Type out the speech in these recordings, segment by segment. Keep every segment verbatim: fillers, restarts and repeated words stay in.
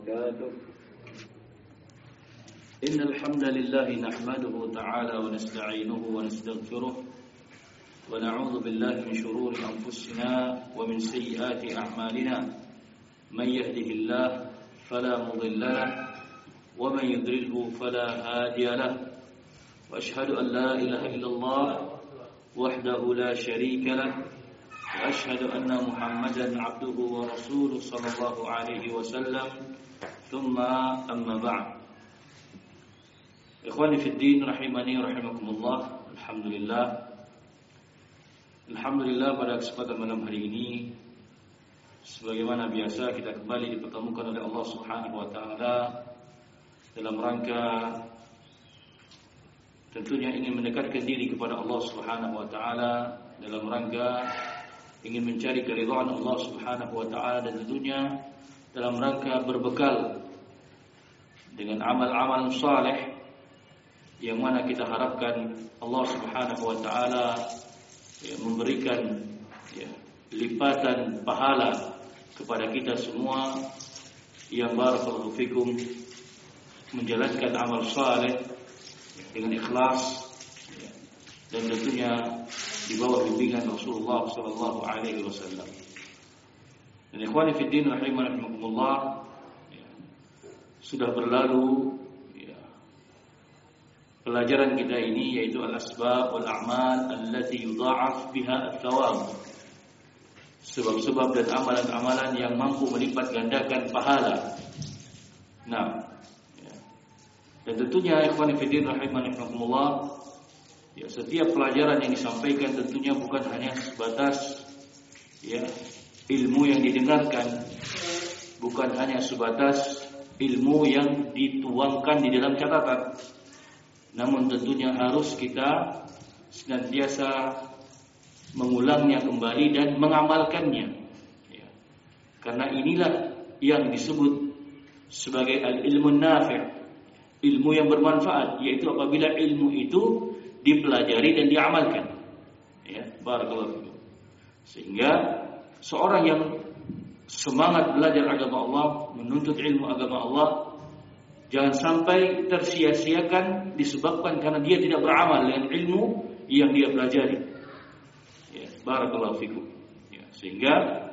وبركاته إن الحمد لله نحمده تعالى ونستعينه ونستغفره ونعوذ بالله من شرور أنفسنا ومن سيئات أعمالنا من يهده الله فلا مضل له ومن يضلله فلا هادي له وأشهد أن لا إله إلا الله وحده لا شريك له وأشهد أن محمدا عبده ورسوله صلى الله عليه وسلم ثم أما بعد إخواني في الدين رحمني رحمكم الله. Alhamdulillah Alhamdulillah pada kesempatan malam hari ini sebagaimana biasa kita kembali dipertemukan oleh Allah Subhanahu wa taala dalam rangka tentunya ingin mendekatkan diri kepada Allah Subhanahu wa taala, dalam rangka ingin mencari keridhaan Allah Subhanahu wa taala, dan tentunya dalam rangka berbekal dengan amal-amal saleh yang mana kita harapkan Allah Subhanahu wa taala ya, memberikan ya, lipatan pahala kepada kita semua yang barakallahu fikum menjalankan amal saleh dengan ikhlas ya, dan tentunya di bawah bimbingan Rasulullah sallallahu alaihi wasallam. Dan ikhwani fi din rahimakumullah, ya, sudah berlalu ya, pelajaran kita ini, yaitu al-asbab wal a'mal allati yudha'af biha ats-tsawab, sebab-sebab dan amalan-amalan yang mampu melipat gandakan pahala. Nah, ya. Dan tentunya ikhwani fi din rahimakumullah, ya, setiap pelajaran yang disampaikan tentunya bukan hanya sebatas ya, ilmu yang didengarkan, bukan hanya sebatas ilmu yang dituangkan di dalam catatan, namun tentunya harus kita senantiasa mengulangnya kembali dan mengamalkannya ya. Karena inilah yang disebut sebagai al-ilmu nafi', ilmu yang bermanfaat, yaitu apabila ilmu itu dipelajari dan diamalkan. Ya, barakallahu fikum. Sehingga seorang yang semangat belajar agama Allah, menuntut ilmu agama Allah, jangan sampai tersia-siakan disebabkan karena dia tidak beramal dengan ilmu yang dia pelajari. Ya, barakallahu fikum. Ya, sehingga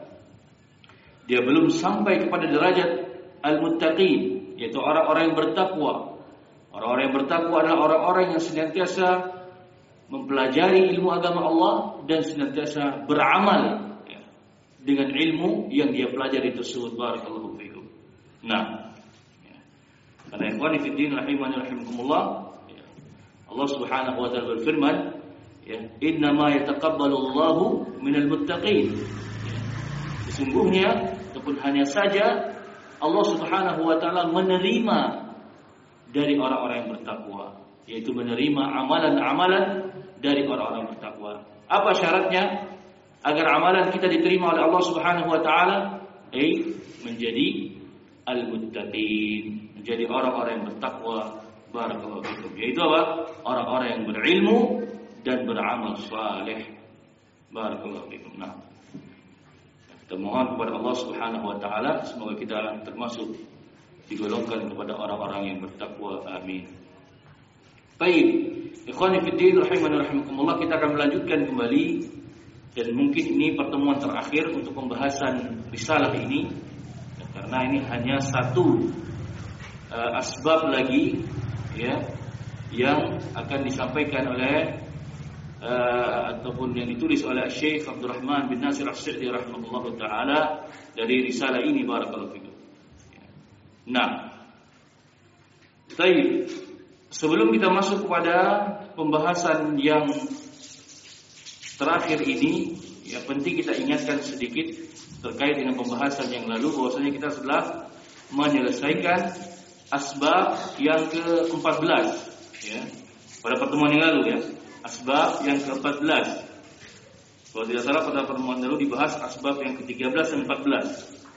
dia belum sampai kepada derajat al-muttaqin, yaitu orang-orang yang bertakwa. Orang-orang yang bertakwa adalah orang-orang yang senantiasa mempelajari ilmu agama Allah dan senantiasa beramal ya, dengan ilmu yang dia pelajari tersebut. Barakallahu fikum. Nah, ya, karena ikhwani fi din rahimani rahimakumullah, ya, Allah Subhanahu wa taala berfirman, ya, innama yataqabbalu Allahu minal muttaqin. Ya, sesungguhnya ataupun hanya saja Allah Subhanahu wa taala menerima dari orang-orang yang bertakwa, yaitu menerima amalan-amalan dari orang-orang bertakwa. Apa syaratnya agar amalan kita diterima oleh Allah Subhanahu wa taala? Eh, menjadi al-muttaqin, menjadi orang-orang yang bertakwa. Barakallahu fikum. Yaitu apa? Orang-orang yang berilmu dan beramal saleh. Barakallahu fikum. Nah, kita mohon kepada Allah Subhanahu wa taala semoga kita termasuk digolongkan kepada orang-orang yang bertakwa. Amin. Baik, ikhwani fiddin rahimani rahimakumullah, kita akan melanjutkan kembali, dan mungkin ini pertemuan terakhir untuk pembahasan risalah ini, ya, karena ini hanya satu uh, asbab lagi ya yang akan disampaikan oleh uh, ataupun yang ditulis oleh Syekh Abdul Rahman bin Nasir As-Sa'di rahimahullahu taala dari risalah ini. Barakallahu fikum. Nah, baik, sebelum kita masuk kepada pembahasan yang terakhir ini, ya penting kita ingatkan sedikit terkait dengan pembahasan yang lalu, bahwasanya kita telah menyelesaikan asbab yang ke empat belas ya, pada pertemuan yang lalu ya, asbab yang ke empat belas. Kalau tidak salah pada pertemuan lalu dibahas asbab yang ke tiga belas dan empat belas.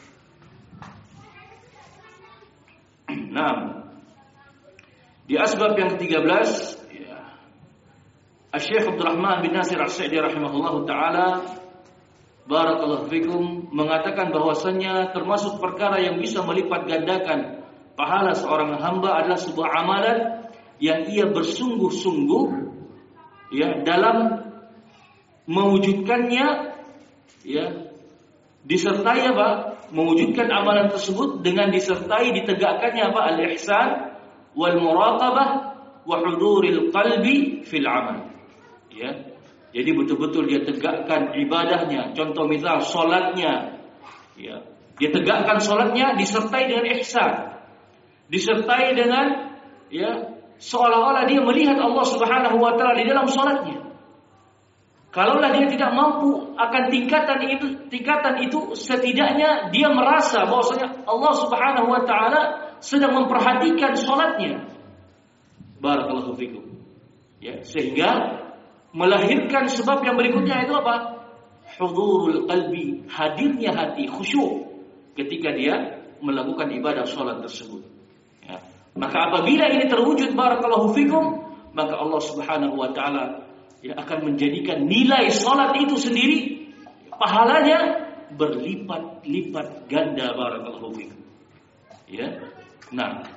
Nah, di asbab yang ke tiga belas ya, Syekh Abdul Rahman bin Nasir As-Sa'di rahimahullahu taala barakallahu fikum mengatakan bahwasanya termasuk perkara yang bisa melipat gandakan pahala seorang hamba adalah sebuah amalan yang ia bersungguh-sungguh ya dalam mewujudkannya, ya disertai apa? Mewujudkan amalan tersebut dengan disertai ditegakkannya apa? Al-ihsan wal muraqabah wa huduril qalbi fil amal. Ya. Jadi betul-betul dia tegakkan ibadahnya. Contoh misal salatnya, ya. Dia tegakkan salatnya disertai dengan ihsan. Disertai dengan ya seolah-olah dia melihat Allah Subhanahu wa taala di dalam salatnya. Kalaulah dia tidak mampu akan tingkatan itu, tingkatan itu setidaknya dia merasa bahwasanya Allah Subhanahu wa taala sedang memperhatikan salatnya. Barakallahu fikum. Ya, sehingga melahirkan sebab yang berikutnya itu apa? Hudurul qalbi, hadirnya hati, khusyuk ketika dia melakukan ibadah salat tersebut. Ya. Maka apabila ini terwujud barakallahu fikum, maka Allah Subhanahu wa taala ya akan menjadikan nilai salat itu sendiri pahalanya berlipat-lipat ganda barakallahu fikum. Ya. Nah,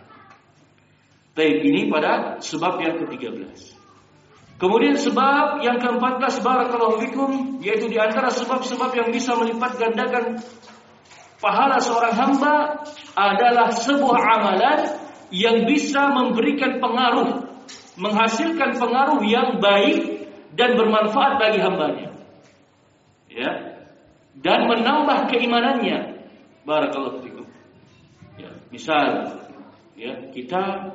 baik, ini pada sebab yang ketiga belas. Kemudian sebab yang keempat belas barakallahu fikum, yaitu di antara sebab-sebab yang bisa melipat gandakan pahala seorang hamba adalah sebuah amalan yang bisa memberikan pengaruh, menghasilkan pengaruh yang baik dan bermanfaat bagi hambanya. Ya. Dan menambah keimanannya. Barakallahu fikum. Ya, misal ya, kita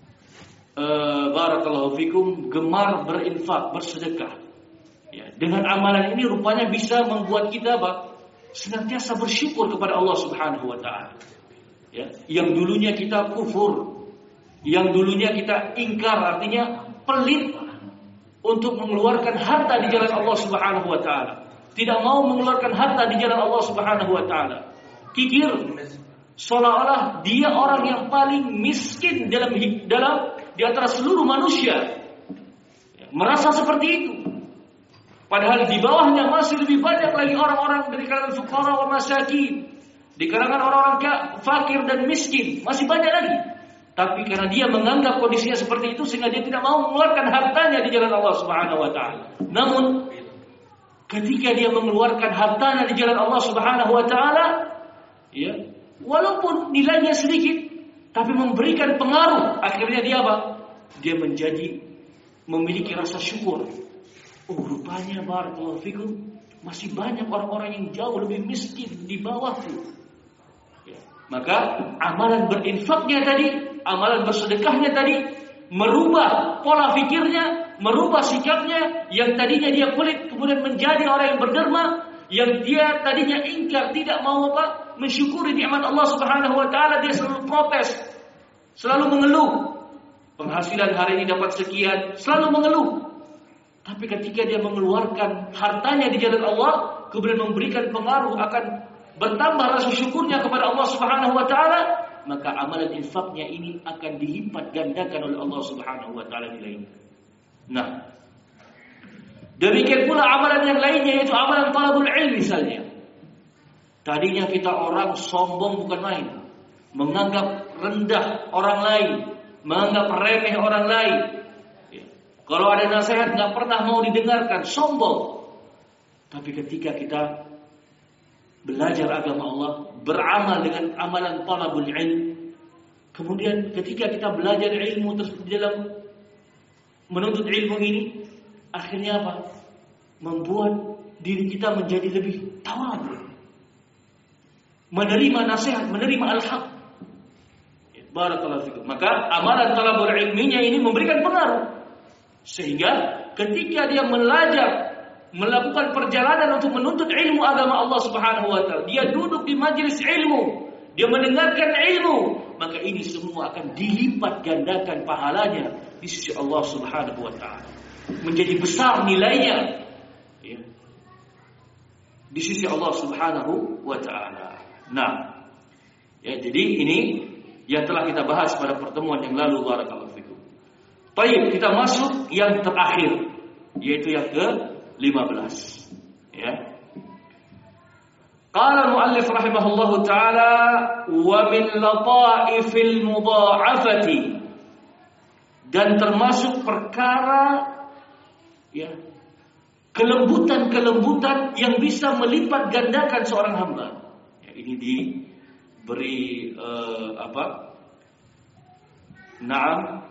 Uh, barakallahu fikum gemar berinfak, bersedekah. Ya, dengan amalan ini rupanya bisa membuat kita apa? Senantiasa bersyukur kepada Allah Subhanahu wa taala. Ya, yang dulunya kita kufur, yang dulunya kita ingkar, artinya pelit untuk mengeluarkan harta di jalan Allah Subhanahu wa taala. Tidak mau mengeluarkan harta di jalan Allah Subhanahu wa taala. Kikir, seolah-olah dia orang yang paling miskin dalam dalam di antara seluruh manusia, ya, merasa seperti itu. Padahal di bawahnya masih lebih banyak lagi orang-orang dari kalangan fuqara wa masakin, di kalangan orang-orang fakir dan miskin, masih banyak lagi. Tapi karena dia menganggap kondisinya seperti itu, sehingga dia tidak mau mengeluarkan hartanya di jalan Allah Subhanahu wa taala. Namun ketika dia mengeluarkan hartanya di jalan Allah Subhanahu wa taala, ya, walaupun nilainya sedikit, tapi memberikan pengaruh, akhirnya dia apa? Dia menjadi memiliki rasa syukur. Oh, rupanya barakallahu fikum masih banyak orang-orang yang jauh lebih miskin di bawahku. Ya. Maka amalan berinfaknya tadi, amalan bersedekahnya tadi merubah pola pikirnya, merubah sikapnya yang tadinya dia pelit kemudian menjadi orang yang berderma, yang dia tadinya ingkar, tidak mau apa? Mensyukuri nikmat Allah Subhanahu wa taala, dia selalu protes, selalu mengeluh. Penghasilan hari ini dapat sekian, selalu mengeluh. Tapi ketika dia mengeluarkan hartanya di jalan Allah, kemudian memberikan pengaruh, akan bertambah rasa syukurnya kepada Allah Subhanahu wa taala, maka amalan infaknya ini akan dilipat gandakan oleh Allah Subhanahu wa taala nilainya. Nah, demikian pula amalan yang lainnya, yaitu amalan talabul ilm misalnya. Tadinya kita orang sombong bukan main, menganggap rendah orang lain, menganggap remeh orang lain. Ya. Kalau ada nasihat nggak pernah mau didengarkan, sombong. Tapi ketika kita belajar agama Allah, beramal dengan amalan talabul ilm, kemudian ketika kita belajar ilmu terus di dalam menuntut ilmu ini, akhirnya apa? Membuat diri kita menjadi lebih tawadhu, menerima nasihat, menerima al-haq. Barakallahu fikum. Maka amalan talabul ilminya ini memberikan pengaruh, sehingga ketika dia belajar, melakukan perjalanan untuk menuntut ilmu agama Allah Subhanahu wa taala, dia duduk di majelis ilmu, dia mendengarkan ilmu, maka ini semua akan dilipat gandakan pahalanya di sisi Allah Subhanahu wa taala. Menjadi besar nilainya, ya, di sisi Allah Subhanahu wa taala. Nah, ya, jadi ini yang telah kita bahas pada pertemuan yang lalu. Barakallahu fikum. Baik, kita masuk yang terakhir, yaitu yang ke lima belas. Ya. Qala al-muallif rahimahullahu taala wa min lataifil mudha'afati, dan termasuk perkara ya kelembutan-kelembutan yang bisa melipat gandakan seorang hamba. Ya, ini diberi uh, apa? Naam,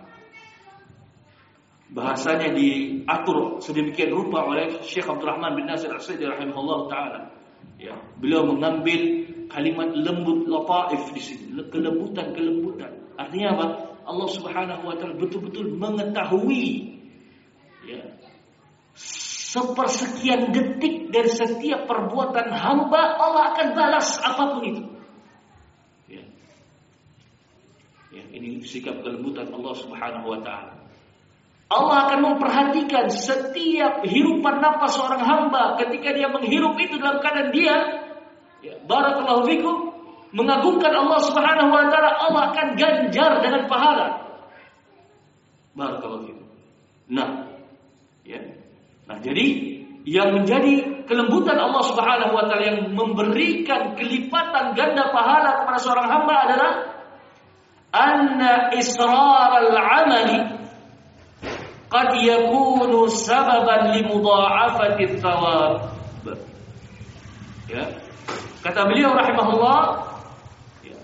bahasanya diatur sedemikian rupa oleh Syekh Abdul Rahman bin Nasir As-Sa'di rahimahullah taala. Ya, beliau mengambil kalimat lembut, lataif di sini, kelembutan-kelembutan. Artinya apa? Allah Subhanahu wa taala betul-betul mengetahui ya sepersekian detik dari setiap perbuatan hamba, Allah akan balas apapun itu. Ya. Ya, ini sikap kelembutan Allah Subhanahu wa taala. Allah akan memperhatikan setiap hirupan nafas seorang hamba ketika dia menghirup itu dalam keadaan dia ya, barakallahu fikum, mengagungkan Allah Subhanahu wa taala, Allah akan ganjar dengan pahala. Barakallahu fikum. Nah, ya. Nah, jadi yang menjadi kelembutan Allah Subhanahu wa taala yang memberikan kelipatan ganda pahala kepada seorang hamba adalah anna israr al-amali qad yakunu sababan li mudha'afati thawab. Ya. Kata beliau rahimahullah, ya,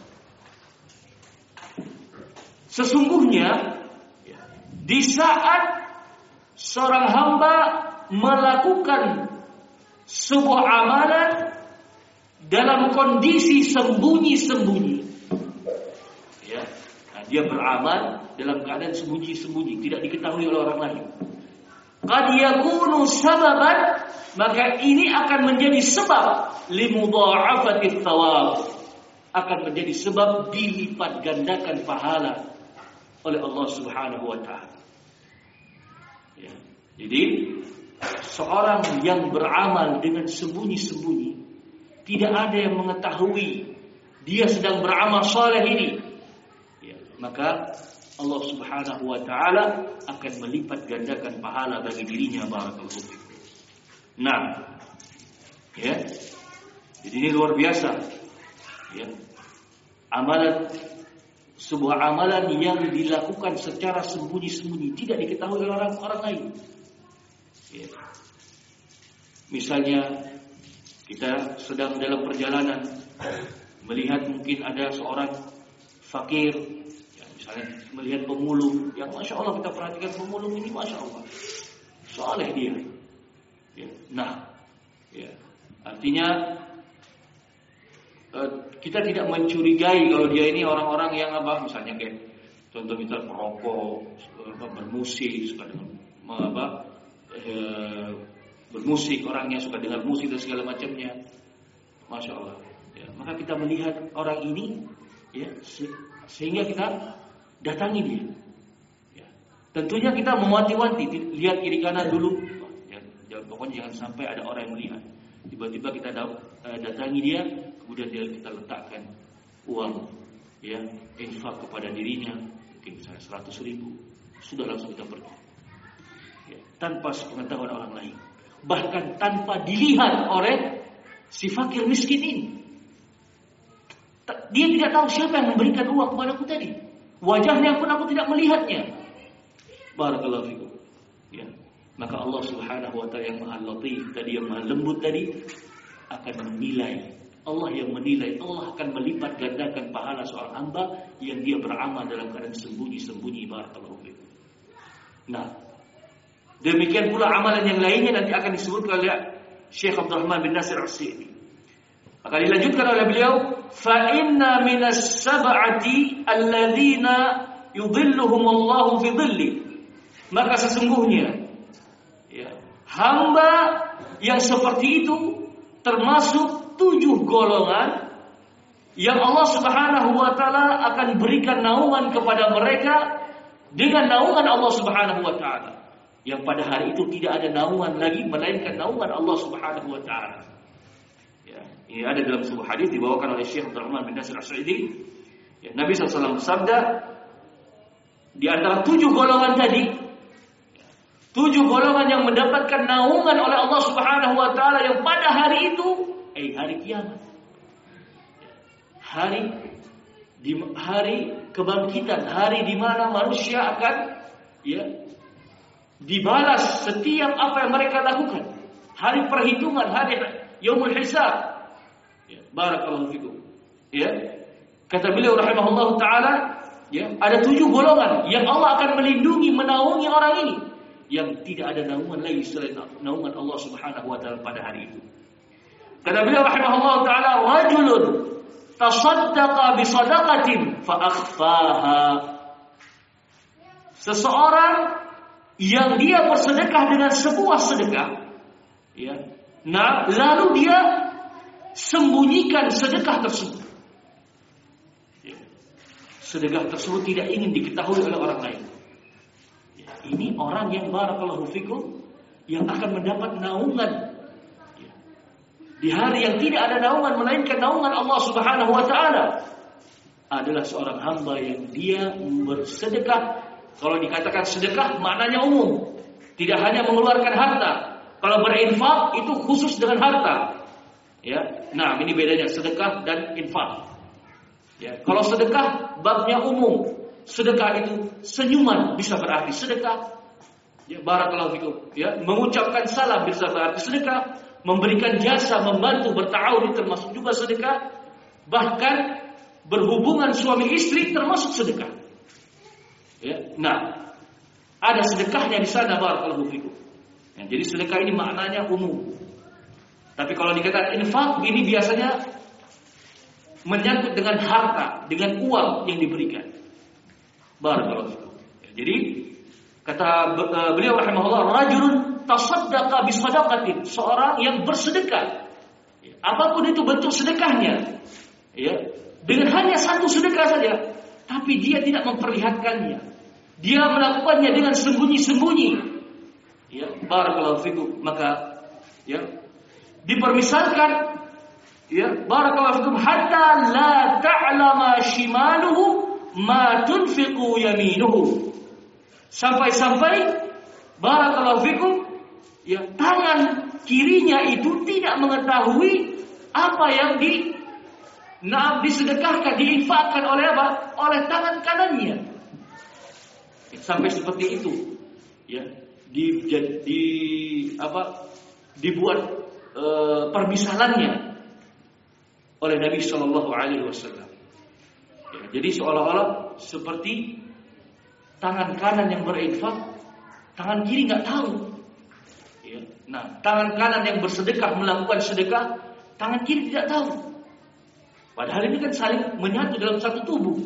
sesungguhnya ya, di saat seorang hamba melakukan sebuah amalan dalam kondisi sembunyi-sembunyi, ya, nah, dia beramal dalam keadaan sembunyi-sembunyi, tidak diketahui oleh orang lain. Qad yakunu sababan, maka ini akan menjadi sebab limudha'afati thawab, akan menjadi sebab dilipat gandakan pahala oleh Allah Subhanahu wa taala. Ya. Jadi seorang yang beramal dengan sembunyi-sembunyi, tidak ada yang mengetahui dia sedang beramal saleh ini, ya, maka Allah Subhanahu wa taala akan melipat gandakan pahala bagi dirinya. Barakallahu fikum. Nah, ya. Jadi ini luar biasa. Ya. Amalan, sebuah amalan yang dilakukan secara sembunyi-sembunyi, tidak diketahui oleh orang orang lain. Ya. Misalnya kita sedang dalam perjalanan melihat mungkin ada seorang fakir, ya, misalnya melihat pemulung yang masya Allah, kita perhatikan pemulung ini masya Allah saleh dia. Ya. Nah, ya, artinya uh, kita tidak mencurigai kalau dia ini orang-orang yang apa, misalnya kayak contoh misal perokok, bermusik, suka dengan apa, e, bermusik, orangnya suka dengar musik dan segala macamnya, masya Allah. Ya, maka kita melihat orang ini, ya, se- sehingga kita datangi dia. Ya. Tentunya kita mewanti-wanti, lihat kiri kanan dulu. Ya, pokoknya jangan sampai ada orang yang melihat. Tiba-tiba kita datangi dia, kemudian dia kita letakkan uang, ya, infak kepada dirinya, mungkin misalnya seratus ribu, sudah langsung kita pergi, ya, tanpa sepengetahuan orang lain, bahkan tanpa dilihat oleh si fakir miskin ini. Dia tidak tahu siapa yang memberikan uang kepadaku tadi, wajahnya pun aku tidak melihatnya. Barakallahu fikum. Ya. Maka Allah Subhanahu wa taala yang Maha Latif tadi, yang Maha Lembut tadi, akan menilai. Allah yang menilai, Allah akan melipat gandakan pahala seorang hamba yang dia beramal dalam keadaan sembunyi-sembunyi. Barakallahu fikum. Nah, demikian pula amalan yang lainnya nanti akan disebutkan oleh Syekh Abdul Rahman bin Nasir As-Sa'di. Akan dilanjutkan oleh beliau, fa inna minas sab'ati alladzina yudhilluhumullahu fi dhilli. Maka sesungguhnya, ya, hamba yang seperti itu termasuk tujuh golongan yang Allah Subhanahu wa taala akan berikan naungan kepada mereka dengan naungan Allah Subhanahu wa taala, yang pada hari itu tidak ada naungan lagi melainkan naungan Allah Subhanahu wa taala. Ya, ini ada dalam sebuah hadis dibawakan oleh Syekh Abdul Rahman bin Nasir As-Sa'di. Ya, Nabi sallallahu alaihi wasallam bersabda, di antara tujuh golongan tadi, tujuh golongan yang mendapatkan naungan oleh Allah Subhanahu wa taala yang pada hari itu eh hari kiamat. Hari di hari kebangkitan, hari di mana manusia akan ya dibalas setiap apa yang mereka lakukan. Hari perhitungan, hari yaumul hisab. Ya, barakallahu fikum. Ya. Kata beliau rahimahullahu taala, ya, ada tujuh golongan yang Allah akan melindungi, menaungi orang ini yang tidak ada naungan lagi selain naungan Allah Subhanahu wa taala pada hari itu. Kata beliau rahimahullahu taala, rajulun tasaddaqa bi sadaqatin fa akhfaha. Seseorang yang dia bersedekah dengan sebuah sedekah, ya. Nah, lalu dia sembunyikan sedekah tersebut. Ya. Sedekah tersebut tidak ingin diketahui oleh orang lain. Ya. Ini orang yang barakallahu fikum yang akan mendapat naungan. Ya. Di hari yang tidak ada naungan melainkan naungan Allah Subhanahu wa taala adalah seorang hamba yang dia bersedekah. Kalau dikatakan sedekah maknanya umum, tidak hanya mengeluarkan harta. Kalau berinfak itu khusus dengan harta. Ya, nah ini bedanya sedekah dan infak. Ya, kalau sedekah babnya umum, sedekah itu senyuman bisa berarti sedekah. Ya, barakallahu fikum. Ya, mengucapkan salam bisa berarti sedekah. Memberikan jasa, membantu, berta'awun termasuk juga sedekah. Bahkan berhubungan suami istri termasuk sedekah. Ya, nah, ada sedekahnya di sana barakallahu fikum. Ya, jadi sedekah ini maknanya umum. Tapi kalau dikatakan infak ini biasanya menyangkut dengan harta, dengan uang yang diberikan. Barakallahu fikum. Ya, jadi kata beliau rahimahullah, rajulun tasaddaqa bi sadaqatin, seorang yang bersedekah. Ya, apapun itu bentuk sedekahnya. Ya, dengan hanya satu sedekah saja, tapi dia tidak memperlihatkannya. Dia melakukannya dengan sembunyi-sembunyi. Ya, barakallahu fikum. Maka ya, dipermisalkan ya, barakallahu fikum, hatta la ta'lama shimaluhu ma tunfiqu yaminuhu. Sampai-sampai barakallahu fikum, ya, tangan kirinya itu tidak mengetahui apa yang di nah disedekahkan, diinfakkan oleh apa? Oleh tangan kanannya. Sampai seperti itu, ya, di, di apa? Dibuat e, permisalannya oleh Nabi Shallallahu Alaihi Wasallam. Ya, jadi seolah-olah seperti tangan kanan yang berinfak, tangan kiri nggak tahu. Ya, nah, tangan kanan yang bersedekah melakukan sedekah, tangan kiri tidak tahu. Padahal ini kan saling menyatu dalam satu tubuh.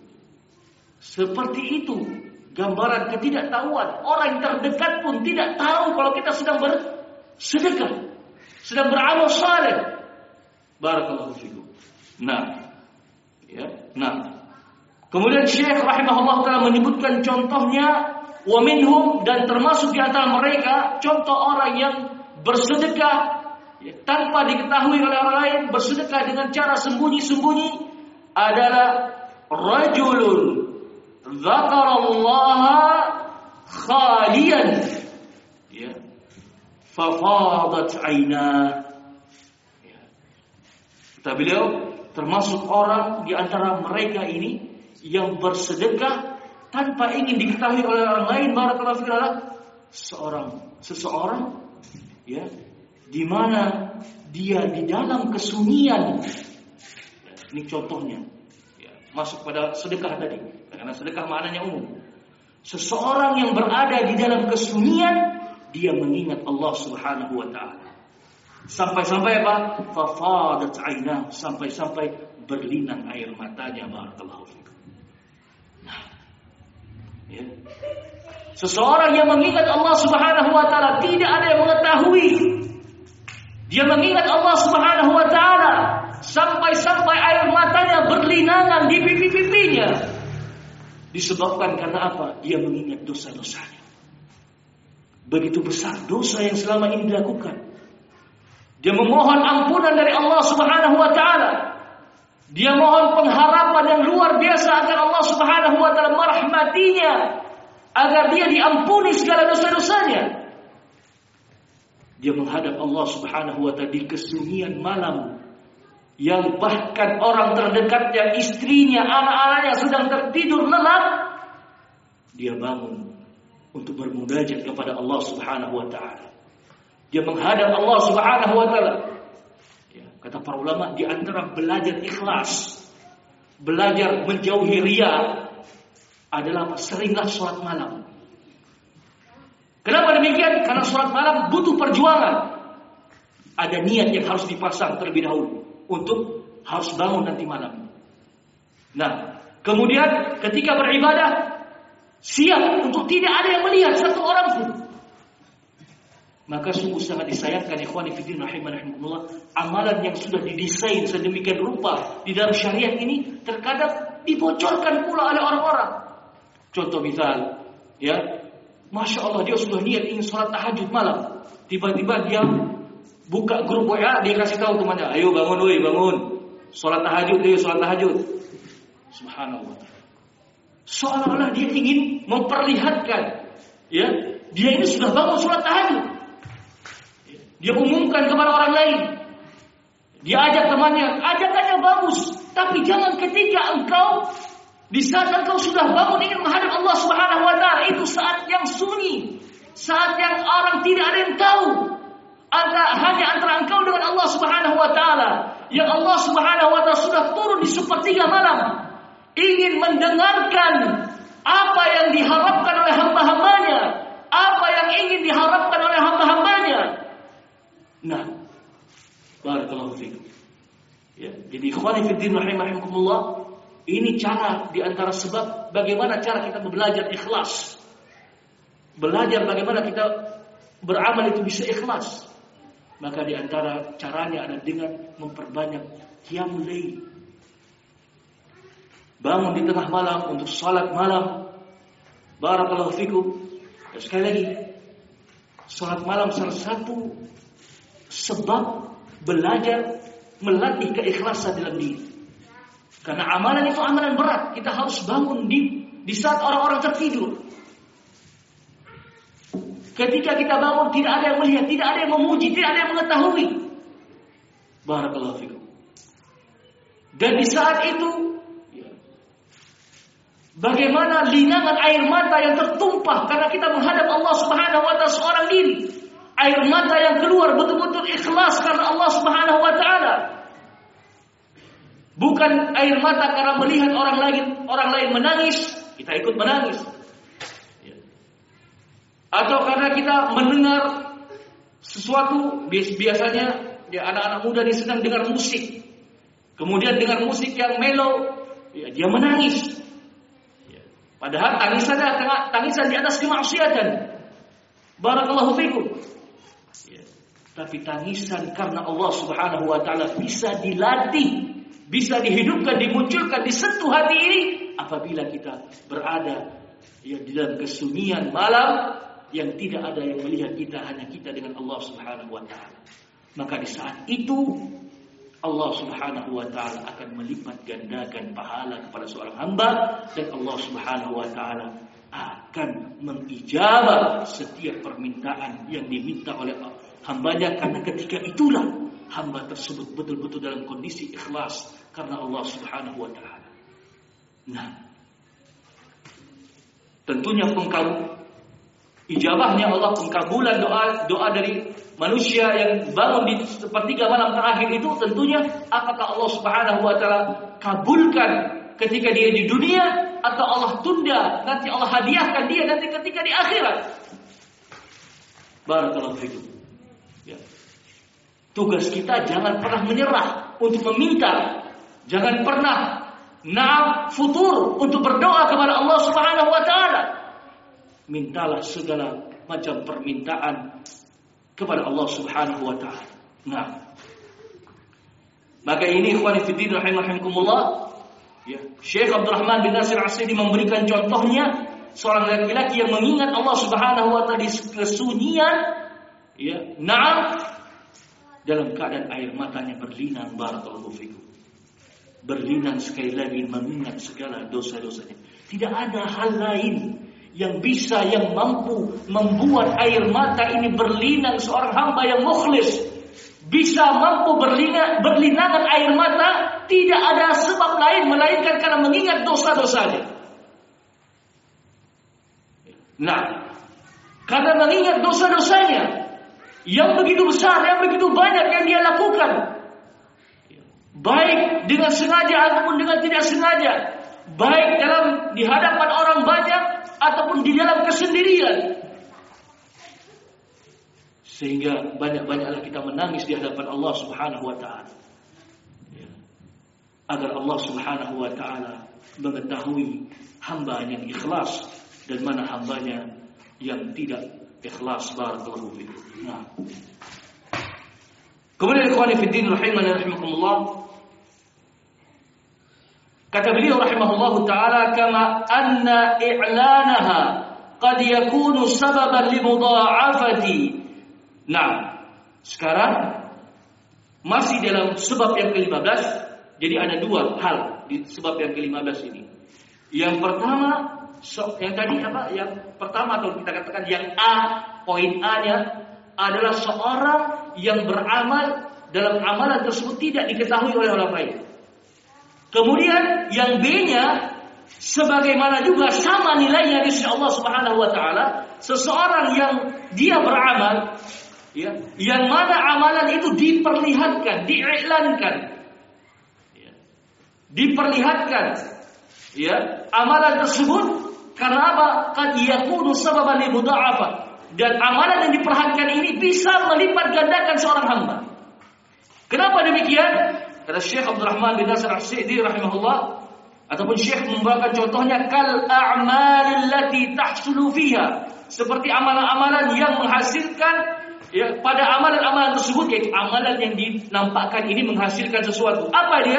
Seperti itu gambaran ketidaktahuan. Orang terdekat pun tidak tahu kalau kita sedang bersedekah, sedang beramal saleh. Barakallahu fikum. Nah, ya, nah. Kemudian Syekh rahimahullah taala menyebutkan contohnya, wa minhum, dan termasuk di antara mereka contoh orang yang bersedekah ya, tanpa diketahui oleh orang lain, bersedekah dengan cara sembunyi-sembunyi adalah rajulun dzakarallaha khaliyan ya fafadat ainah. Ya. Kata beliau, termasuk orang di antara mereka ini yang bersedekah tanpa ingin diketahui oleh orang lain, barakallahu fikum, seorang seseorang ya, di mana dia di dalam kesunyian. Ya, ini contohnya. Ya, masuk pada sedekah tadi. Karena sedekah maknanya umum. Seseorang yang berada di dalam kesunyian, dia mengingat Allah Subhanahu wa taala. Sampai-sampai apa? Fafadat ainah, sampai-sampai berlinang air matanya, barakallahu fikum. Nah, ya. Seseorang yang mengingat Allah Subhanahu wa taala, tidak ada yang mengetahui. Dia mengingat Allah Subhanahu wa taala sampai-sampai air matanya berlinangan di pipi-pipinya. Disebabkan karena apa? Dia mengingat dosa-dosanya. Begitu besar dosa yang selama ini dilakukan. Dia memohon ampunan dari Allah Subhanahu wa taala. Dia mohon pengharapan yang luar biasa agar Allah Subhanahu wa taala merahmatinya, agar dia diampuni segala dosa-dosanya. Dia menghadap Allah Subhanahu wa ta'ala di kesunyian malam, yang bahkan orang terdekatnya, istrinya, anak-anaknya sedang tertidur lelap, dia bangun untuk bermunajat kepada Allah Subhanahu wa ta'ala. Dia menghadap Allah Subhanahu wa ta'ala. Ya, kata para ulama, di antara belajar ikhlas, belajar menjauhi riya adalah apa? Seringlah sholat malam. Kenapa demikian? Karena sholat malam butuh perjuangan. Ada niat yang harus dipasang terlebih dahulu untuk harus bangun nanti malam. Nah, kemudian ketika beribadah siap untuk tidak ada yang melihat satu orang pun. Maka sungguh sangat disayangkan ikhwani fillah rahimakumullah, amalan yang sudah didesain sedemikian rupa di dalam syariat ini terkadang dibocorkan pula oleh orang-orang. Contoh misal, ya, Masya Allah, dia sudah niat ingin sholat tahajud malam, tiba-tiba dia buka grup W A, dia kasih tahu temannya, ayo bangun, woi bangun, sholat tahajud, ayo sholat tahajud. Subhanallah. Seolah-olah dia ingin memperlihatkan, ya, dia ini sudah bangun sholat tahajud. Dia umumkan kepada orang lain. Dia ajak temannya, ajakannya bagus, tapi jangan ketika engkau di saat engkau sudah bangun ingin menghadap Allah Subhanahu wa ta'ala, itu saat yang sunyi, saat yang orang tidak ada yang tahu, antara, hanya antara engkau dengan Allah Subhanahu wa ta'ala, yang Allah Subhanahu wa ta'ala sudah turun di sepertiga malam, ingin mendengarkan apa yang diharapkan oleh hamba-hambanya, apa yang ingin diharapkan oleh hamba-hambanya. Nah, barakallahu fikum. Ya, jadi ikhwani fillah rahimakumullah, ini cara di antara sebab bagaimana cara kita belajar ikhlas. Belajar bagaimana kita beramal itu bisa ikhlas. Maka di antara caranya adalah dengan memperbanyak qiyamul lail. Bangun di tengah malam untuk salat malam. Barakallahu fikum. Dan sekali lagi, salat malam salah satu sebab belajar melatih keikhlasan dalam diri. Karena amalan itu amalan berat. Kita harus bangun di, di saat orang-orang tertidur. Ketika kita bangun tidak ada yang melihat, tidak ada yang memuji, tidak ada yang mengetahui. Barakallahu fikum. Dan di saat itu, ya, bagaimana linangan air mata yang tertumpah karena kita menghadap Allah Subhanahu wa ta'ala seorang diri. Air mata yang keluar betul-betul ikhlas karena Allah Subhanahu wa ta'ala. Bukan air mata karena melihat orang lain orang lain menangis, kita ikut menangis. Atau karena kita mendengar sesuatu, biasanya ya, anak-anak muda ini sedang dengar musik. Kemudian dengar musik yang mellow, ya, dia menangis. Ya. Padahal tangisannya tangisan di atas kemaksiatan. Barakallahu fikum. Ya. Tapi tangisan karena Allah Subhanahu wa ta'ala bisa dilatih, bisa dihidupkan, dimunculkan, disentuh hati ini apabila kita berada ya, di dalam kesunyian malam yang tidak ada yang melihat kita, hanya kita dengan Allah Subhanahu wa ta'ala. Maka di saat itu Allah Subhanahu wa ta'ala akan melipat gandakan pahala kepada seorang hamba, dan Allah Subhanahu wa ta'ala akan mengijabah setiap permintaan yang diminta oleh hambanya, karena ketika itulah hamba tersebut betul-betul dalam kondisi ikhlas karena Allah Subhanahu wa ta'ala. Nah, tentunya pengkabul ijabahnya Allah, pengkabulan doa doa dari manusia yang bangun di sepertiga malam terakhir itu tentunya apakah Allah Subhanahu wa ta'ala kabulkan ketika dia di dunia, atau Allah tunda, nanti Allah hadiahkan dia nanti ketika di akhirat. Barakallahu fikum. Ya. Tugas kita jangan pernah menyerah untuk meminta, jangan pernah na'am futur untuk berdoa kepada Allah Subhanahu wa ta'ala. Mintalah segala macam permintaan kepada Allah Subhanahu wa ta'ala. Nah, maka ini ikhwani fiddin rahimakumullah, ya, Syekh Abdul Rahman bin Nasir As-Sa'di memberikan contohnya seorang laki-laki yang mengingat Allah Subhanahu wa ta'ala di kesunyian, ya, na'am, dalam keadaan air matanya berlinang. Barakallahu fikum. Berlinang sekali lagi mengingat segala dosa-dosanya. Tidak ada hal lain yang bisa, yang mampu membuat air mata ini berlinang seorang hamba yang mukhlis, bisa mampu berlinang, berlinangan air mata, tidak ada sebab lain melainkan karena mengingat dosa-dosanya. Nah, karena mengingat dosa-dosanya yang begitu besar, yang begitu banyak yang dia lakukan, baik dengan sengaja ataupun dengan tidak sengaja, baik dalam di hadapan orang banyak ataupun di dalam kesendirian, sehingga banyak-banyaklah kita menangis di hadapan Allah Subhanahu wa taala, ya, agar Allah Subhanahu wa taala mengetahui hamba yang ikhlas dan mana hambanya yang tidak ikhlas. Barakallahu fikum. Nah, kemudian ikhwani fi din rahimani rahimakumullah, kata beliau rahimahullahu taala, kama anna i'lanaha qad yakunu sababan limudha'afati. Nah, sekarang masih dalam sebab yang kelima belas. Jadi ada dua hal di sebab yang kelima belas ini. Yang pertama, so, yang tadi apa? Yang pertama atau kita katakan yang A, poin A-nya adalah seorang yang beramal, dalam amalan tersebut tidak diketahui oleh orang lain. Kemudian yang B-nya, sebagaimana juga sama nilainya di sisi Allah Subhanahu wa taala, seseorang yang dia beramal, ya, yang mana amalan itu diperlihatkan, diiklankan, ya, diperlihatkan, ya, amalan tersebut karena apa? Qad yakunu sababan li mudha'afah. Dan amalan yang diperhatikan ini bisa melipat gandakan seorang hamba. Kenapa demikian? Kata Syekh Abdul Rahman bin Nasir As-Sa'di rahimahullah, ataupun Syekh membawakan contohnya, kal a'malil lati tahsulu fiha, seperti amalan-amalan yang menghasilkan, ya, pada amalan-amalan tersebut, yaitu amalan yang dinampakkan ini menghasilkan sesuatu. Apa dia?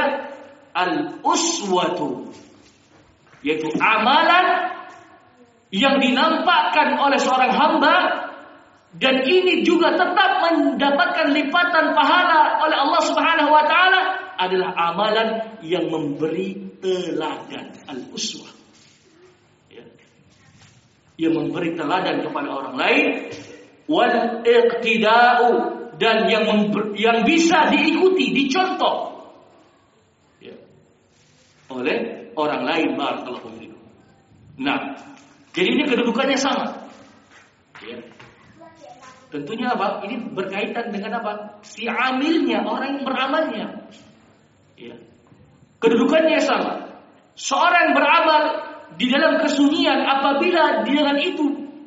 Al-uswatu, yaitu amalan yang dinampakkan oleh seorang hamba, dan ini juga tetap mendapatkan lipatan pahala oleh Allah Subhanahu wa taala, adalah amalan yang memberi teladan, al-uswah, ya, yang memberi teladan kepada orang lain, wal iqtida'u, dan yang member, yang bisa diikuti, dicontoh, ya, oleh orang lain. Barakallahu fikum. Nah, jadi ini kedudukannya sama, ya. Tentunya apa? Ini berkaitan dengan apa? Si amilnya, orang yang beramalnya, ya. Kedudukannya sama. Seorang yang beramal di dalam kesunyian, apabila dengan itu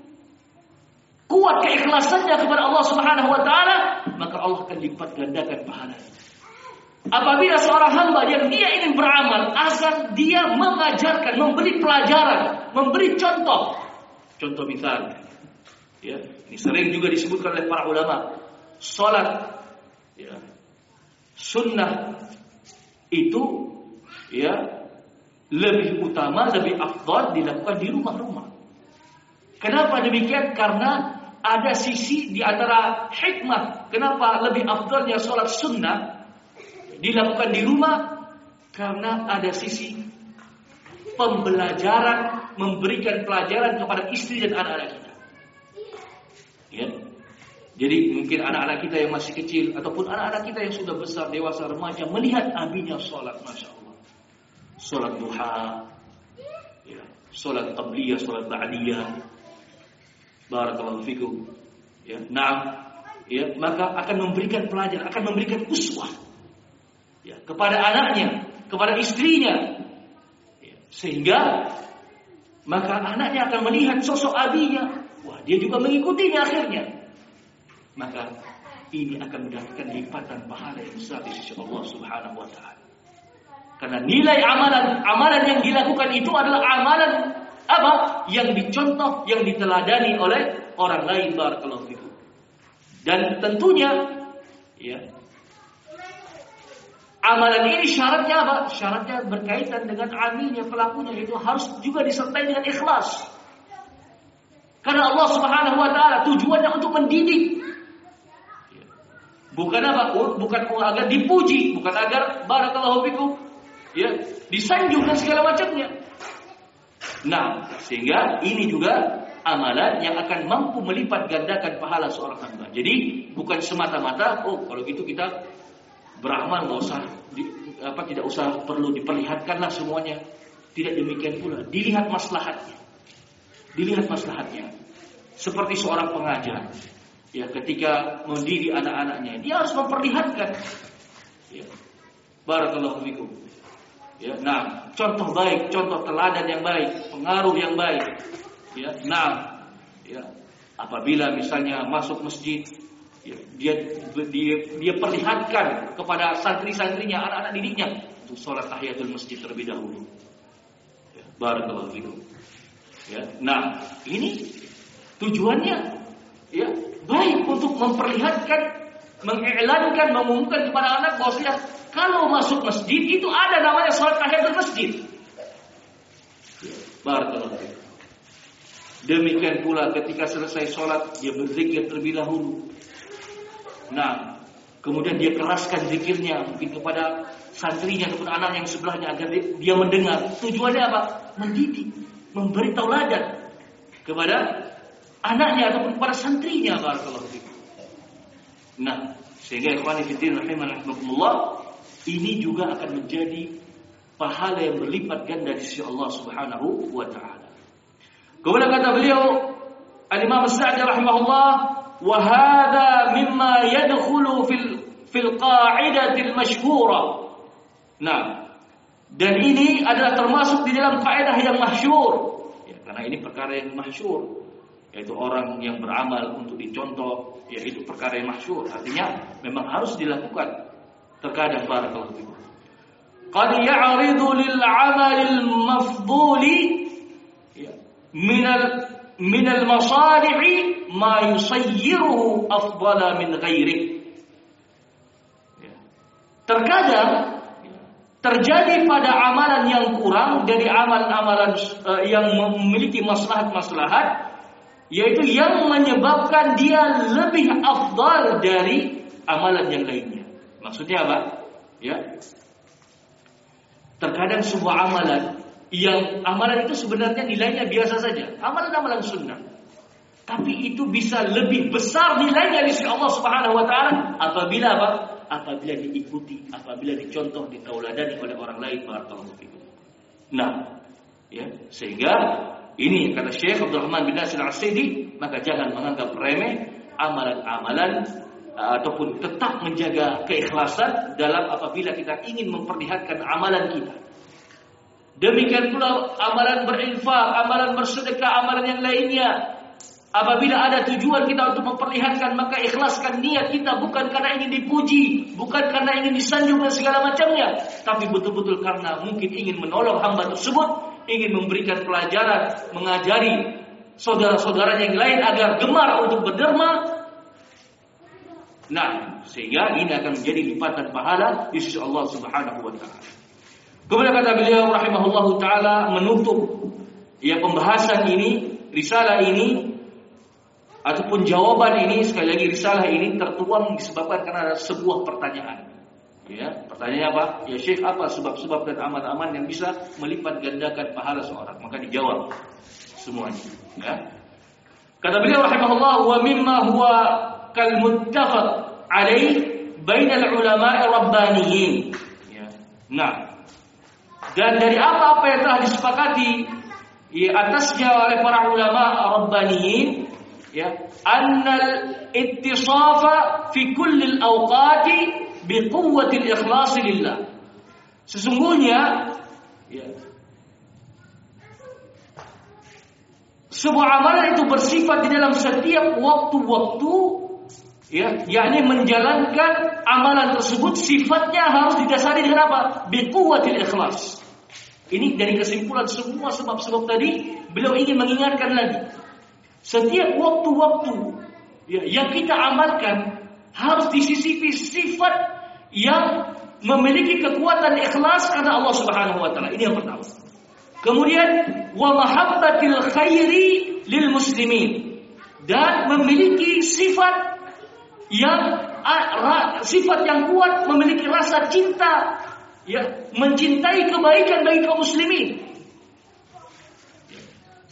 kuat keikhlasannya kepada Allah Subhanahu wa taala, maka Allah akan lipat gandakan pahalanya. Apabila seorang hamba yang dia ingin beramal agar dia mengajarkan, memberi pelajaran, memberi contoh. Contoh misal, ya, ini sering juga disebutkan oleh para ulama, salat, ya, sunnah itu, ya, lebih utama, lebih afdal dilakukan di rumah-rumah. Kenapa demikian? Karena ada sisi di antara hikmah kenapa lebih afdalnya salat sunnah dilakukan di rumah, karena ada sisi pembelajaran, memberikan pelajaran kepada istri dan anak-anak kita. Ya. Jadi mungkin anak-anak kita yang masih kecil ataupun anak-anak kita yang sudah besar, dewasa, remaja, melihat abinya sholat, masya Allah, sholat duha, ya, sholat qabliyah, sholat ba'diyah, barakallahu fikum, ya, nah, ya, maka akan memberikan pelajaran, akan memberikan uswah, ya, kepada anaknya, kepada istrinya, ya, sehingga maka anaknya akan melihat sosok abinya, wah, dia juga mengikutinya akhirnya, maka ini akan mendapatkan lipatan pahala yang besar di sisi Allah Subhanahu wa taala. Karena nilai amalan amalan yang dilakukan itu adalah amalan apa? Yang dicontoh, yang diteladani oleh orang lain. Barakallahu fikum. Dan tentunya, ya, amalan ini syaratnya apa? Syaratnya berkaitan dengan amilnya, pelakunya, itu harus juga disertai dengan ikhlas. Karena Allah Subhanahu wa taala tujuannya untuk mendidik. Bukan apa? Bukan agar dipuji, bukan agar barakallahu fikum, ya, disanjung dan segala macamnya. Nah, sehingga ini juga amalan yang akan mampu melipat gandakan pahala seorang hamba. Jadi bukan semata-mata, oh kalau gitu kita beramal nggak usah di, apa tidak usah perlu diperlihatkanlah semuanya. Tidak demikian pula. Dilihat maslahatnya. Dilihat maslahatnya. Seperti seorang pengajar, ya ketika mendidik anak-anaknya, dia harus memperlihatkan. Ya. Barakallahu fikum. Ya, nah, contoh baik, contoh teladan yang baik, pengaruh yang baik. Ya, nah, ya, apabila misalnya masuk masjid, ya, dia dia dia perlihatkan kepada santri-santrinya, anak-anak didiknya untuk sholat tahiyatul masjid terlebih dahulu. Ya, barakallahu fikum. Ya, nah, ini tujuannya ya baik untuk memperlihatkan, mengiklankan, mengumumkan kepada anak bahwasanya kalau masuk masjid itu ada namanya salat tahiyatul masjid. Barakallahu fiik. Demikian pula ketika selesai salat dia berzikir terlebih dahulu. Nah, kemudian dia keraskan zikirnya mungkin kepada santrinya ataupun anak yang sebelahnya agar dia mendengar. Tujuannya apa? Mendidik, memberi tauladan kepada anaknya ataupun kepada santrinya. Barakallahu fiik. Nah, sehingga ikhwani fillah rahimakumullah, ini juga akan menjadi pahala yang berlipat ganda di sisi Allah Subhanahu wa taala. Kemudian kata beliau Al-Imam As-Sa'di rahimahullah, wa hadha mimma yadkhulu fil fil qa'idati al-mashhura. Nah, dan ini adalah termasuk di dalam kaidah yang masyhur. Ya, karena ini perkara yang masyhur, yaitu orang yang beramal untuk dicontoh, yaitu perkara yang masyhur. Artinya memang harus dilakukan. Terkadang barakallahu fikum qad ya'ridu lil 'amalil mafdhuli minal minal masalih ma yusayyiruhu afdala min ghairi. Terkadang terjadi pada amalan yang kurang dari amalan-amalan uh, yang memiliki maslahat-maslahat, yaitu yang menyebabkan dia lebih afdal dari amalan yang lainnya. Maksudnya apa? Ya. Terkadang sebuah amalan yang amalan itu sebenarnya nilainya biasa saja, amalan-amalan sunnah. Tapi itu bisa lebih besar nilainya di sisi Allah Subhanahu wa taala apabila apa? Apabila diikuti, apabila dicontoh, ditauladani oleh orang lain. Barakallahu fikum. Nah, ya, sehingga ini kata Syekh Abdul Rahman bin Nasir As-Sa'di, maka jangan menganggap remeh amalan-amalan ataupun tetap menjaga keikhlasan dalam apabila kita ingin memperlihatkan amalan kita. Demikian pula amalan berinfak, amalan bersedekah, amalan yang lainnya. Apabila ada tujuan kita untuk memperlihatkan, maka ikhlaskan niat kita bukan karena ingin dipuji, bukan karena ingin disanjung dan segala macamnya, tapi betul-betul karena mungkin ingin menolong hamba tersebut, ingin memberikan pelajaran, mengajari saudara-saudara yang lain agar gemar untuk berderma. Nah, sehingga ini akan menjadi lipatan pahala di sisi Allah Subhanahu wa taala. Kemudian kata beliau rahimahullahu taala menutup ya pembahasan ini, risalah ini ataupun jawaban ini, sekali lagi risalah ini tertuang disebabkan karena ada sebuah pertanyaan. Ya, pertanyaannya apa? Ya Syekh, apa sebab-sebab dan amal-amal yang bisa melipat gandakan pahala seorang? Maka dijawab semuanya, ya. Kata beliau rahimahullah, wa mimma huwa kal muttafaq alaih bainal ulama'i rabbaniyin. Ya. Nah, dan dari apa-apa yang telah disepakati ya atasnya oleh para ulama rabbaniyin, ya, annal ittisafa fi kulli al-awqati bi quwwati al-ikhlas lillah. Sesungguhnya ya, sebuah amalan itu bersifat di dalam setiap waktu-waktu, ya, yakni menjalankan amalan tersebut sifatnya harus didasari dengan apa? Bi quwwatil ikhlas. Ini dari kesimpulan semua sebab-sebab tadi, beliau ingin mengingatkan lagi. Setiap waktu-waktu ya, yang kita amalkan harus disisipi sifat yang memiliki kekuatan ikhlas karena Allah Subhanahu wa taala. Ini yang pertama. Kemudian wa mahabbatil khairi lil muslimin, dan memiliki sifat yang sifat yang kuat, memiliki rasa cinta, ya, mencintai kebaikan bagi kaum muslimin.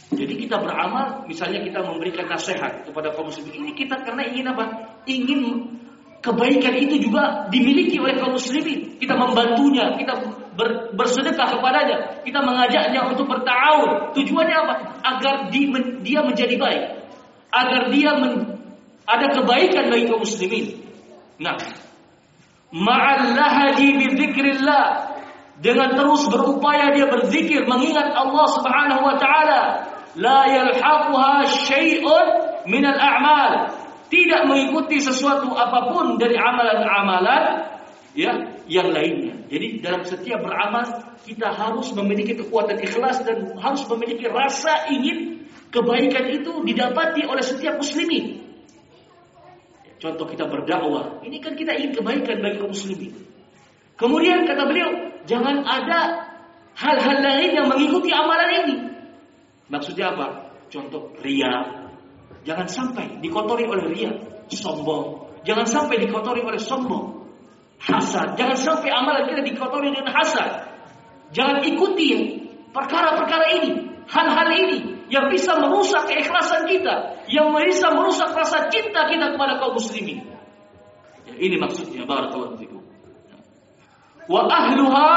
Jadi kita beramal, misalnya kita memberikan nasihat kepada kaum muslimin, ini kita karena ingin apa? Ingin kebaikan itu juga dimiliki oleh kaum muslimin. Kita membantunya, kita ber, bersedekah kepadanya, kita mengajaknya untuk berta'awun. Tujuannya apa? Agar di, men, dia menjadi baik, agar dia men, ada kebaikan bagi kaum muslimin. Nah, ma'al lahadi bi dzikrillah, dengan terus berupaya dia berzikir, mengingat Allah Subhanahu wa taala. La yalhaquha syai'un minal a'mal, tidak mengikuti sesuatu apapun dari amalan-amalan ya yang lainnya. Jadi dalam setiap beramal kita harus memiliki kekuatan ikhlas dan harus memiliki rasa ingin kebaikan itu didapati oleh setiap muslimin. Contoh kita berdakwah, ini kan kita ingin kebaikan bagi kaum muslimin. Kemudian kata beliau, jangan ada hal-hal lain yang mengikuti amalan ini. Maksudnya apa? Contoh riya. Jangan sampai dikotori oleh riya, sombong. Jangan sampai dikotori oleh sombong. Hasad. Jangan sampai amalan kita dikotori dengan hasad. Jangan ikuti perkara-perkara ini, hal-hal ini yang bisa merusak keikhlasan kita, yang bisa merusak rasa cinta kita kepada kaum muslimin. Ya, ini maksudnya barakallahu fikum. Wa ahluha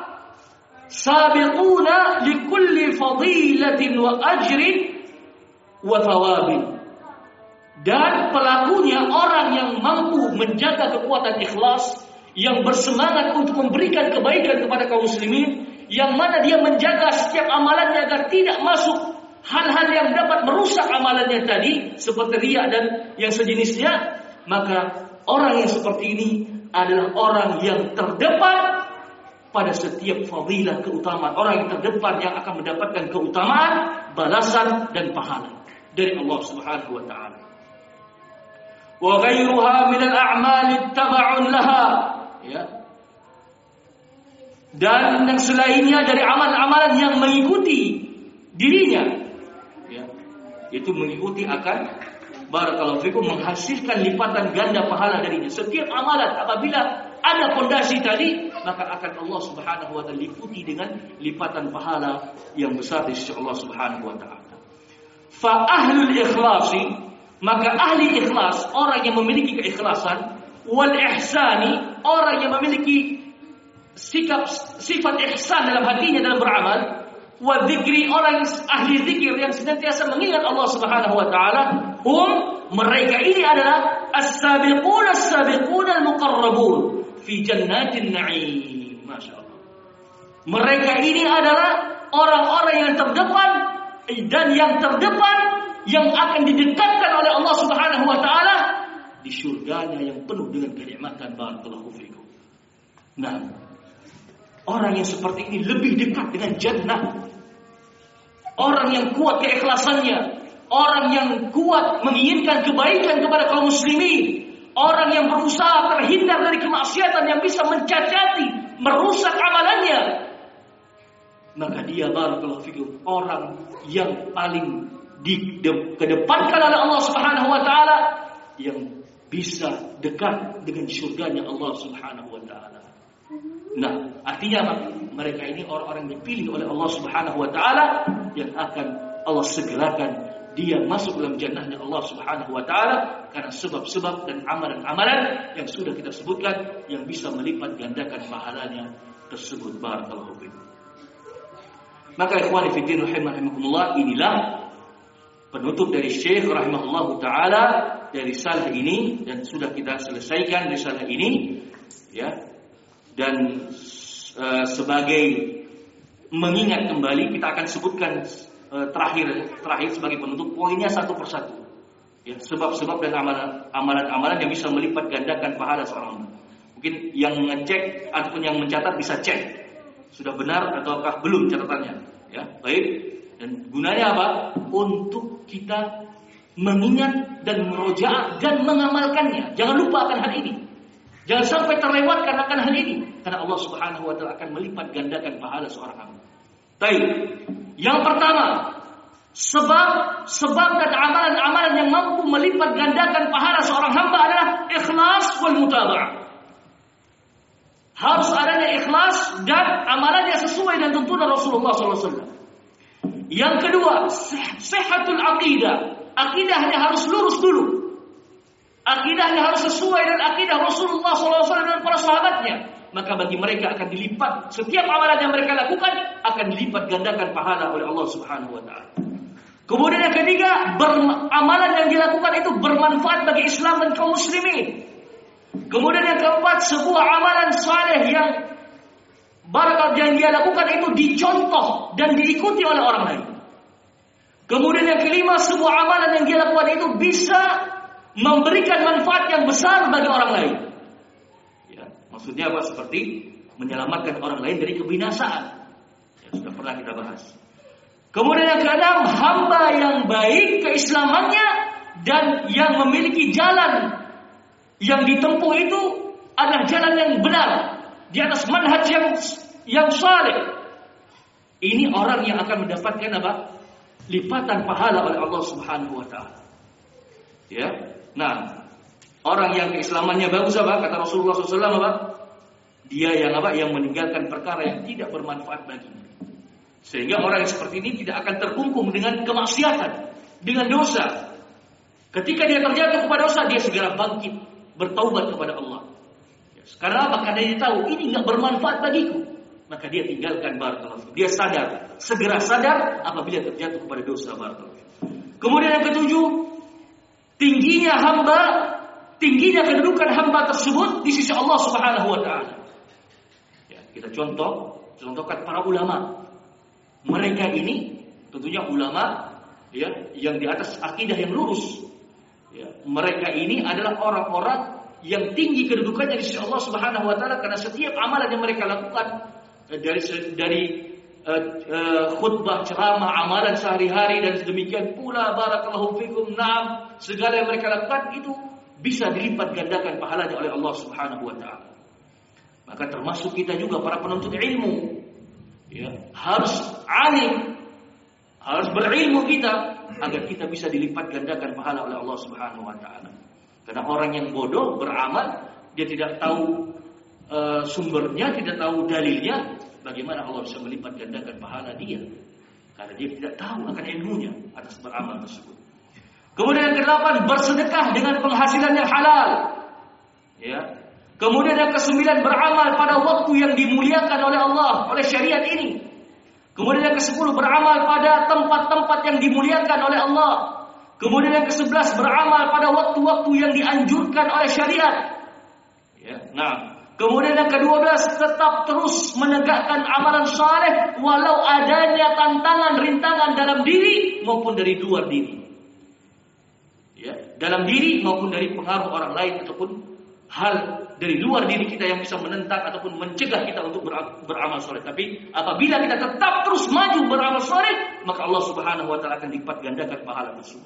sabiquna likulli fadilatin wa ajrin wa thawabin. Dan pelakunya orang yang mampu menjaga kekuatan ikhlas, yang bersemangat untuk memberikan kebaikan kepada kaum muslimin, yang mana dia menjaga setiap amalannya agar tidak masuk hal-hal yang dapat merusak amalannya tadi seperti riya dan yang sejenisnya, maka orang yang seperti ini adalah orang yang terdepan pada setiap fadilah keutamaan, orang yang terdepan yang akan mendapatkan keutamaan, balasan dan pahala dari Allah Subhanahu wa taala. Wa ghairuha min al-a'mal tab'un laha, ya. Dan yang selainnya dari amalan-amalan yang mengikuti dirinya, ya, itu mengikuti akan barakallahu fikum menghasilkan lipatan ganda pahala darinya. Setiap amalan apabila ada fondasi tadi, maka akan Allah Subhanahu wa taala liputi dengan lipatan pahala yang besar di sisi Allah Subhanahu wa taala. Fa ahlul ikhlasi, maka ahli ikhlas, orang yang memiliki keikhlasan, wal ihsani, orang yang memiliki sikap sifat ihsan dalam hatinya dalam beramal, wa dzikri, orang ahli zikir yang senantiasa mengingat Allah Subhanahu wa taala, hum, mereka ini adalah as-sabiqun as-sabiqun al-muqarrabun fi jannatin na'im. Masya Allah. Mereka ini adalah orang-orang yang terdepan dan yang terdepan yang akan didekatkan oleh Allah Subhanahu wa taala di surganya yang penuh dengan kenikmatan. Barakallahu fikum. Nah, orang yang seperti ini lebih dekat dengan jannah. Orang yang kuat keikhlasannya, orang yang kuat menginginkan kebaikan kepada kaum muslimin, orang yang berusaha terhindar dari kemaksiatan yang bisa mencacati, merusak amalannya, maka dia barakallahu fikum orang yang paling dikedepankan oleh Allah Subhanahu wa taala, yang bisa dekat dengan surganya Allah Subhanahu wa taala. Nah, artinya apa? Mereka ini orang-orang yang dipilih oleh Allah Subhanahu wa taala yang akan Allah segerakan dia masuk dalam jannahnya Allah Subhanahu wa taala karena sebab-sebab dan amalan-amalan yang sudah kita sebutkan yang bisa melipat gandakan pahalanya tersebut. Barakallahu fikum. Maka ikhwani fi din rahimakumullah, inilah penutup dari Syekh rahimahullahu taala dari risalah ini, dan sudah kita selesaikan risalah ini, ya. Dan uh, sebagai mengingat kembali, kita akan sebutkan uh, terakhir terakhir sebagai penutup poinnya satu persatu. Ya, sebab-sebab dan amalan-amalan yang bisa melipat gandakan pahala seorang hamba. Mungkin yang ngecek ataupun yang mencatat bisa cek sudah benar ataukah belum catatannya. Ya, baik. Dan gunanya apa? Untuk kita mengingat dan merojaah dan mengamalkannya. Jangan lupa akan hal ini. Jangan sampai terlewatkan akan hal ini, karena Allah Subhanahu wa taala akan melipat gandakan pahala seorang hamba. Baik. Yang pertama, sebab sebab dan amalan-amalan yang mampu melipat gandakan pahala seorang hamba adalah ikhlas wal mutaba'ah. Harus adanya ikhlas dan amalannya sesuai dengan tuntunan Rasulullah sallallahu alaihi wasallam. Yang kedua, sehatul aqidah. Akidahnya harus lurus dulu. Akidahnya harus sesuai dengan akidah Rasulullah shallallahu alaihi wasallam dan para sahabatnya. Maka bagi mereka akan dilipat, setiap amalan yang mereka lakukan akan dilipat gandakan pahala oleh Allah Subhanahu wa taala. Kemudian yang ketiga, amalan yang dilakukan itu bermanfaat bagi Islam dan kaum muslimin. Kemudian yang keempat, sebuah amalan saleh yang barakah yang dia lakukan itu dicontoh dan diikuti oleh orang lain. Kemudian yang kelima, sebuah amalan yang dia lakukan itu bisa memberikan manfaat yang besar bagi orang lain. Ya, maksudnya apa? Seperti menyelamatkan orang lain dari kebinasaan. Ya, sudah pernah kita bahas. Kemudian yang keenam, hamba yang baik keislamannya dan yang memiliki jalan yang ditempuh itu adalah jalan yang benar di atas manhaj yang yang saleh. Ini orang yang akan mendapatkan apa? Lipatan pahala oleh Allah Subhanahu wa taala. Ya. Nah, orang yang keislamannya bagus apa? Kata Rasulullah shallallahu alaihi wasallam apa? Dia yang apa? Yang meninggalkan perkara yang tidak bermanfaat baginya. Sehingga orang yang seperti ini tidak akan terkungkung dengan kemaksiatan, dengan dosa. Ketika dia terjatuh kepada dosa, dia segera bangkit, bertaubat kepada Allah. Karena apa? Karena dia tahu ini enggak bermanfaat bagiku. Maka dia tinggalkan barakallahu. Dia sadar, segera sadar apabila terjatuh kepada dosa barakallahu. Kemudian yang ketujuh, tingginya hamba, tingginya kedudukan hamba tersebut di sisi Allah Subhanahu wa taala. Ya, kita contoh, contohkan para ulama. Mereka ini tentunya ulama ya yang di atas akidah yang lurus. Ya, mereka ini adalah orang-orang yang tinggi kedudukannya di sisi Allah Subhanahu wa taala karena setiap amalan yang mereka lakukan dari dari uh, uh, khutbah, ceramah, amalan sehari-hari dan sedemikian pula barakallahu fikum na'am, segala yang mereka lakukan itu bisa dilipat gandakan pahalanya oleh Allah Subhanahu wa taala. Maka termasuk kita juga para penuntut ilmu. Ya, harus alim, harus berilmu kita agar kita bisa dilipat gandakan pahala oleh Allah Subhanahu wa taala. Karena orang yang bodoh beramal, dia tidak tahu uh, sumbernya, tidak tahu dalilnya, bagaimana Allah bisa melipat gandakan pahala dia? Karena dia tidak tahu akan ilmunya atas beramal tersebut. Kemudian yang kedelapan, bersedekah dengan penghasilan yang halal. Ya. Kemudian yang kesembilan, beramal pada waktu yang dimuliakan oleh Allah, oleh syariat ini. Kemudian yang kesepuluh, beramal pada tempat-tempat yang dimuliakan oleh Allah. Kemudian yang kesebelas, beramal pada waktu-waktu yang dianjurkan oleh syariat. Ya, nah, kemudian yang kedua belas, tetap terus menegakkan amalan saleh walau adanya tantangan, rintangan dalam diri maupun dari luar diri. Ya, dalam diri maupun dari pengaruh orang lain ataupun hal dari luar diri kita yang bisa menentang ataupun mencegah kita untuk beramal soleh. Tapi apabila kita tetap terus maju beramal soleh, maka Allah Subhanahu wa taala akan lipat gandakan pahala tersebut.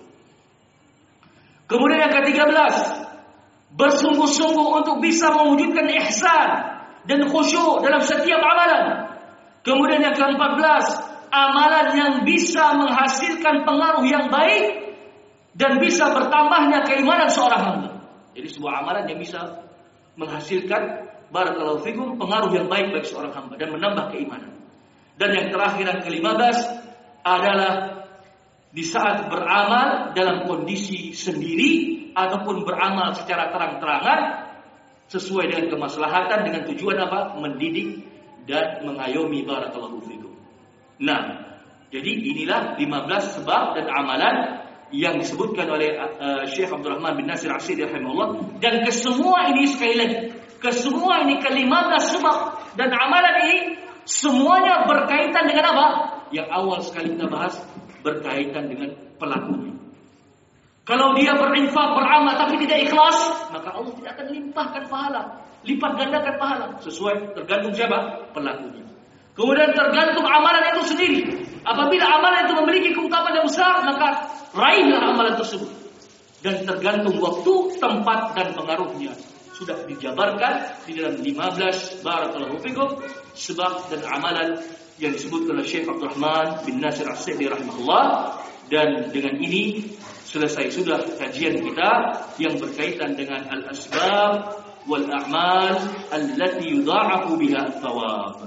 Kemudian yang ketiga belas, bersungguh-sungguh untuk bisa mewujudkan ihsan dan khusyuk dalam setiap amalan. Kemudian yang keempat belas, amalan yang bisa menghasilkan pengaruh yang baik dan bisa bertambahnya keimanan seorang hamba. Jadi sebuah amalan yang bisa menghasilkan barakallahu fikum pengaruh yang baik bagi seorang hamba dan menambah keimanan. Dan yang terakhir yang kelima belas adalah di saat beramal dalam kondisi sendiri ataupun beramal secara terang-terangan sesuai dengan kemaslahatan dengan tujuan apa? Mendidik dan mengayomi barakallahu fikum. Nah, jadi inilah lima belas sebab dan amalan yang disebutkan oleh uh, Syekh Abdul Rahman bin Nasir As-Sa'di rahimahullah, dan kesemua ini sekali lagi, kesemua ini kelima belas sebab dan amalan ini semuanya berkaitan dengan apa? Yang awal sekali kita bahas, berkaitan dengan pelakunya. Kalau dia berinfak, beramal tapi tidak ikhlas, maka Allah tidak akan limpahkan pahala, lipat gandakan pahala. Sesuai tergantung siapa? Pelakunya. Kemudian tergantung amalan itu sendiri. Apabila amalan itu memiliki keutamaan yang besar, maka raihlah amalan tersebut. Dan tergantung waktu, tempat dan pengaruhnya. Sudah dijabarkan di dalam lima belas barakallahu fikum sebab dan amalan yang disebutkan oleh Syekh Abdul Rahman bin Nasir As-Sa'di rahimahullah. Dan dengan ini selesai sudah kajian kita yang berkaitan dengan al-asbab wal a'mal allati yudha'afu biha thawab.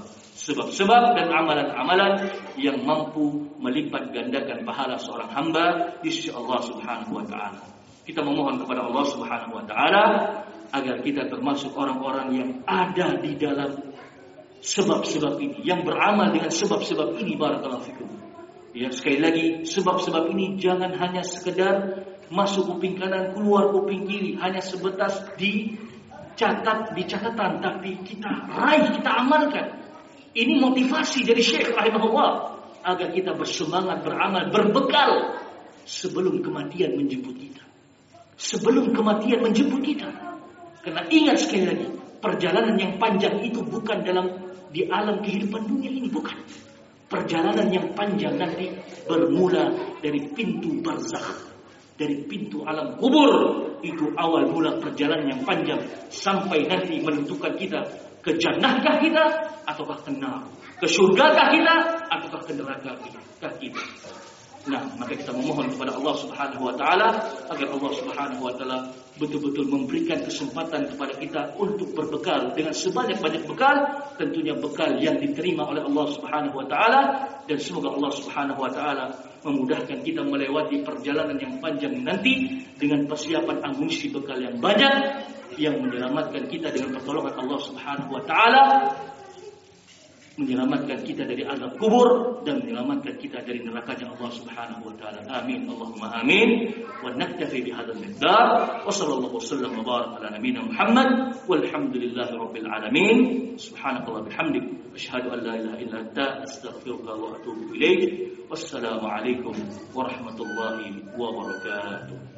sebab-sebab dan amalan-amalan yang mampu melipat gandakan pahala seorang hamba di sisi Allah Subhanahu wa taala. Kita memohon kepada Allah Subhanahu wa taala agar kita termasuk orang-orang yang ada di dalam sebab-sebab ini, yang beramal dengan sebab-sebab ini. Barakallahu fikum. Ya, sekali lagi, sebab-sebab ini jangan hanya sekedar masuk kuping kanan, keluar kuping kiri, hanya sebatas dicatat di catatan, tapi kita raih, kita amalkan. Ini motivasi dari Syekh rahimahullah agar kita bersemangat beramal, berbekal sebelum kematian menjemput kita. Sebelum kematian menjemput kita. Karena ingat sekali lagi, perjalanan yang panjang itu bukan dalam di alam kehidupan dunia ini, bukan. Perjalanan yang panjang nanti bermula dari pintu barzakh, dari pintu alam kubur. Itu awal mula perjalanan yang panjang sampai nanti menentukan kita ke jannahkah kita ataukah ke neraka, ke surgakah kita ataukah ke neraka kita. Nah, maka kita memohon kepada Allah Subhanahu wa taala agar Allah Subhanahu wa taala betul-betul memberikan kesempatan kepada kita untuk berbekal dengan sebanyak-banyak bekal, tentunya bekal yang diterima oleh Allah Subhanahu wa taala, dan semoga Allah Subhanahu wa taala memudahkan kita melewati perjalanan yang panjang nanti dengan persiapan amunisi bekal yang banyak yang menyelamatkan kita dengan pertolongan Allah Subhanahu wa taala, menyelamatkan kita dari azab kubur dan menyelamatkan kita dari nerakanya Allah Subhanahu wa taala. Amin Allahumma amin. Wa naktafi bihadzal miqdar wa sallallahu wasallam wa baraka ala nabiyyina Muhammad walhamdulillahi rabbil alamin. Subhanakallah bihamdik asyhadu an la ilaha illa anta astaghfiruka wa atubu ilaik. Wassalamu alaikum warahmatullahi wabarakatuh.